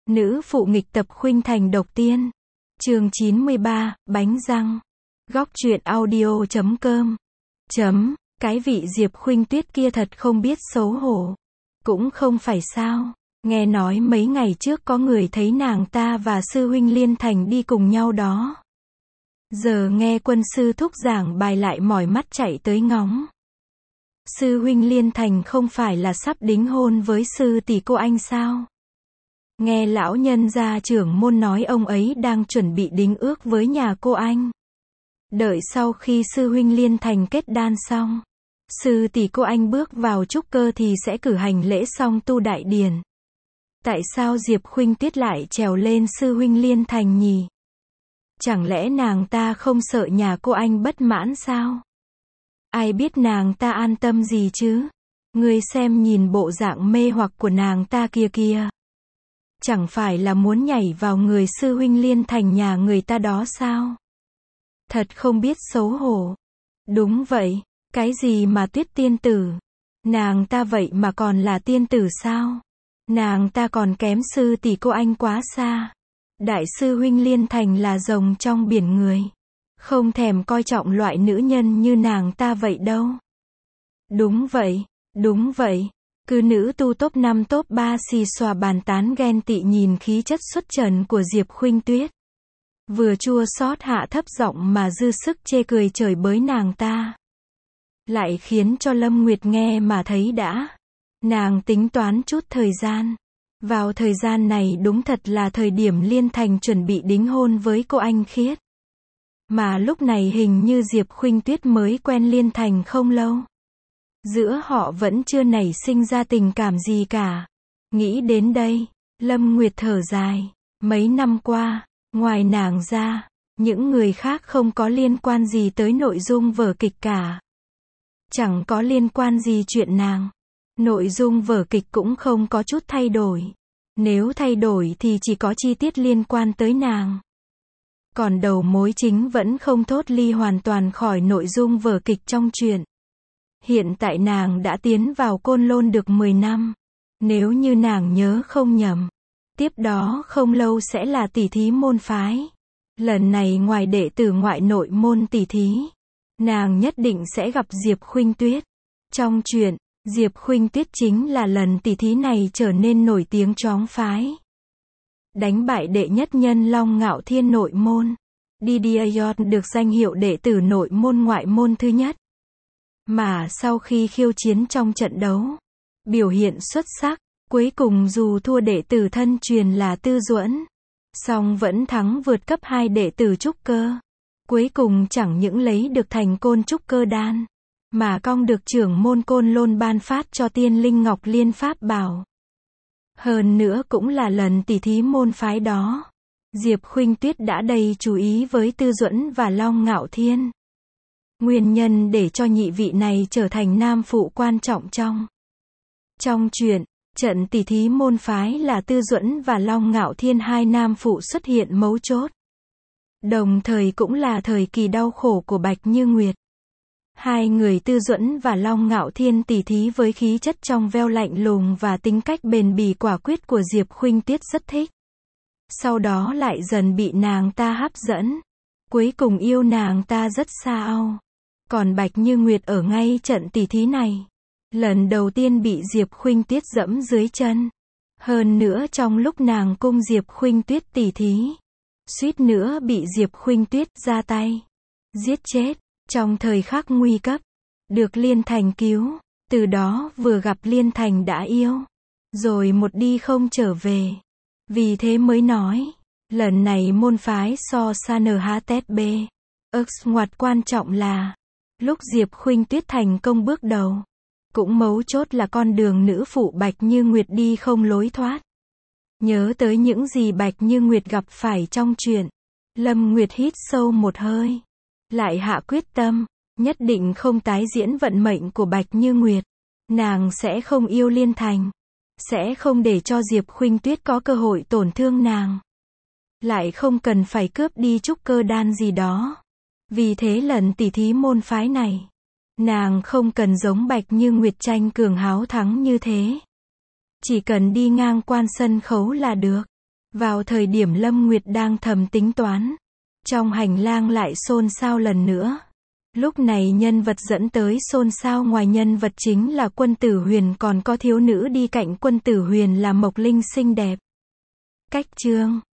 Nữ phụ nghịch tập khuynh thành độc tiên. Chương 93, bánh răng. Góc truyện audio.com. Cái vị Diệp Khuynh Tuyết kia thật không biết xấu hổ. Cũng không phải sao. Nghe nói mấy ngày trước có người thấy nàng ta và sư huynh Liên Thành đi cùng nhau đó. Giờ nghe quân sư thúc giảng bài lại mỏi mắt chạy tới ngóng. Sư huynh Liên Thành không phải là sắp đính hôn với sư tỷ cô anh sao? Nghe lão nhân gia trưởng môn nói ông ấy đang chuẩn bị đính ước với nhà cô anh. Đợi sau khi sư huynh Liên Thành kết đan xong, sư tỷ cô anh bước vào trúc cơ thì sẽ cử hành lễ song tu đại điển. Tại sao Diệp Khuynh Tuyết lại trèo lên sư huynh Liên Thành nhỉ? Chẳng lẽ nàng ta không sợ nhà cô anh bất mãn sao? Ai biết nàng ta an tâm gì chứ? Ngươi xem nhìn bộ dạng mê hoặc của nàng ta kia kìa. Chẳng phải là muốn nhảy vào người sư huynh Liên Thành nhà người ta đó sao? Thật không biết xấu hổ. Đúng vậy, cái gì mà Tuyết tiên tử? Nàng ta vậy mà còn là tiên tử sao? Nàng ta còn kém sư tỷ cô anh quá xa. Đại sư huynh Liên Thành là rồng trong biển người. Không thèm coi trọng loại nữ nhân như nàng ta vậy đâu. Đúng vậy. Cứ nữ tu top 5 top 3 xì xòa bàn tán ghen tị nhìn khí chất xuất trần của Diệp Khuynh Tuyết. Vừa chua xót hạ thấp giọng mà dư sức chê cười chửi bới nàng ta. Lại khiến cho Lâm Nguyệt nghe mà thấy đã. Nàng tính toán chút thời gian. Vào thời gian này đúng thật là thời điểm Liên Thành chuẩn bị đính hôn với cô anh Khiết. Mà lúc này hình như Diệp Khuynh Tuyết mới quen Liên Thành không lâu. Giữa họ vẫn chưa nảy sinh ra tình cảm gì cả. Nghĩ đến đây, Lâm Nguyệt thở dài. Mấy năm qua, ngoài nàng ra, những người khác không có liên quan gì tới nội dung vở kịch cả. Chẳng có liên quan gì chuyện nàng. Nội dung vở kịch cũng không có chút thay đổi. Nếu thay đổi thì chỉ có chi tiết liên quan tới nàng. Còn đầu mối chính vẫn không thoát ly hoàn toàn khỏi nội dung vở kịch trong truyện. Hiện tại nàng đã tiến vào Côn Lôn được 10 năm. Nếu như nàng nhớ không nhầm, tiếp đó không lâu sẽ là tỷ thí môn phái. Lần này ngoài đệ tử ngoại nội môn tỷ thí, nàng nhất định sẽ gặp Diệp Khuynh Tuyết. Trong truyện, Diệp Khuynh Tuyết chính là lần tỷ thí này trở nên nổi tiếng chóng phái. Đánh bại đệ nhất nhân Long Ngạo Thiên nội môn. Didier được danh hiệu đệ tử nội môn ngoại môn thứ nhất. Mà sau khi khiêu chiến trong trận đấu, biểu hiện xuất sắc, cuối cùng dù thua đệ tử thân truyền là Tư Duẫn, song vẫn thắng vượt cấp 2 đệ tử trúc cơ. Cuối cùng chẳng những lấy được thành côn trúc cơ đan, mà cong được trưởng môn Côn Lôn ban phát cho Tiên Linh Ngọc Liên Pháp Bảo. Hơn nữa cũng là lần tỷ thí môn phái đó, Diệp Khuynh Tuyết đã đầy chú ý với Tư Duẫn và Long Ngạo Thiên. Nguyên nhân để cho nhị vị này trở thành nam phụ quan trọng trong truyện, trận tỷ thí môn phái là Tư Duẫn và Long Ngạo Thiên hai nam phụ xuất hiện mấu chốt. Đồng thời cũng là thời kỳ đau khổ của Bạch Như Nguyệt. Hai người Tư Duẫn và Long Ngạo Thiên tỷ thí với khí chất trong veo lạnh lùng và tính cách bền bỉ quả quyết của Diệp Khuynh Tuyết rất thích. Sau đó lại dần bị nàng ta hấp dẫn. Cuối cùng yêu nàng ta rất sao. Còn Bạch Như Nguyệt ở ngay trận tỷ thí này, lần đầu tiên bị Diệp Khuynh Tuyết dẫm dưới chân. Hơn nữa trong lúc nàng cung Diệp Khuynh Tuyết tỷ thí, suýt nữa bị Diệp Khuynh Tuyết ra tay giết chết. Trong thời khắc nguy cấp, được Liên Thành cứu, từ đó vừa gặp Liên Thành đã yêu, rồi một đi không trở về. Vì thế mới nói, lần này môn phái so sa NHTB. Ngoặt quan trọng là, lúc Diệp Khuynh Tuyết thành công bước đầu, cũng mấu chốt là con đường nữ phụ Bạch Như Nguyệt đi không lối thoát. Nhớ tới những gì Bạch Như Nguyệt gặp phải trong truyện, Lâm Nguyệt hít sâu một hơi. Lại hạ quyết tâm, nhất định không tái diễn vận mệnh của Bạch Như Nguyệt. Nàng sẽ không yêu Liên Thành. Sẽ không để cho Diệp Khuynh Tuyết có cơ hội tổn thương nàng. Lại không cần phải cướp đi trúc cơ đan gì đó. Vì thế lần tỷ thí môn phái này, nàng không cần giống Bạch Như Nguyệt tranh cường háo thắng như thế. Chỉ cần đi ngang quan sân khấu là được. Vào thời điểm Lâm Nguyệt đang thầm tính toán, trong hành lang lại xôn xao lần nữa. Lúc này nhân vật dẫn tới xôn xao ngoài nhân vật chính là Quân Tử Huyền, còn có thiếu nữ đi cạnh Quân Tử Huyền là Mộc Linh xinh đẹp. Cách chương